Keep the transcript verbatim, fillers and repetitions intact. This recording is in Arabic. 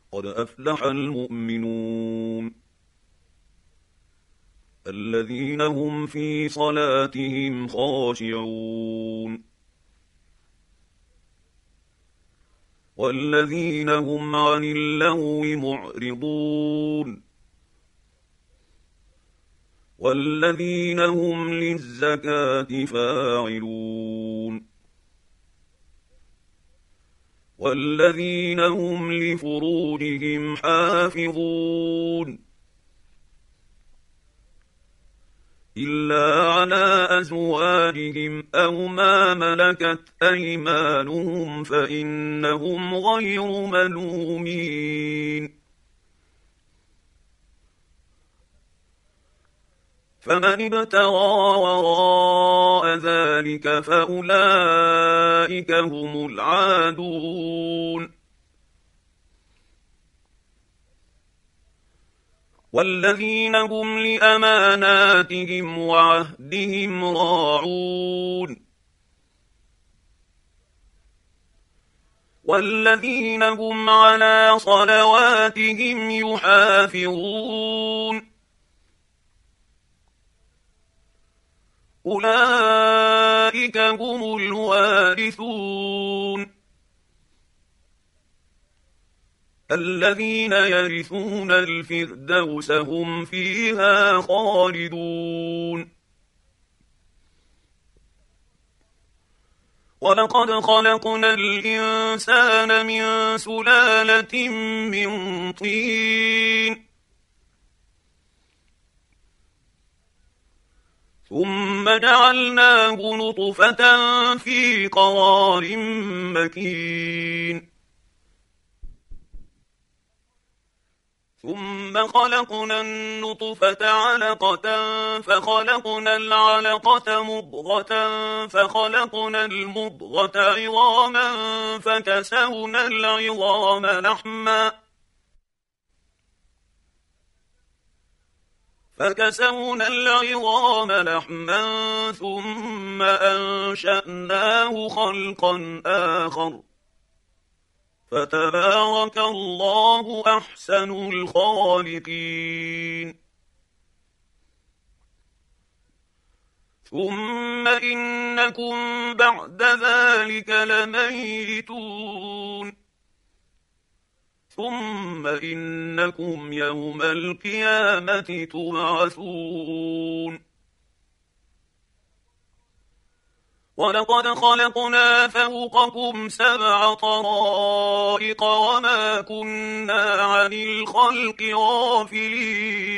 قد أفلح المؤمنون الذين هم في صلاتهم خاشعون والذين هم عن اللغو معرضون والذين هم للزكاة فاعلون والذين هم لفروجهم حافظون إلا على أزواجهم أو ما ملكت أيمانهم فإنهم غير ملومين فمن ابتغى وراء ذلك فأولئك هم العادون والذين هم لأماناتهم وعهدهم راعون والذين هم على صلواتهم يحافظون أولئك هم الوارثون الذين يرثون الفردوس هم فيها خالدون ولقد خلقنا الإنسان من سلالة من طين ثم جعلناه نطفة في قرار مكين ثم خلقنا النطفة علقة فخلقنا العلقة مضغة فخلقنا المضغة عظاما فكسونا العظام لحما فكسونا العظام لحما ثم أنشأناه خلقا آخر فتبارك الله أحسن الخالقين ثم إنكم بعد ذلك لميتون ثم إنكم يوم القيامة تبعثون ولقد خلقنا فوقكم سبع طرائق وما كنا عن الخلق غافلين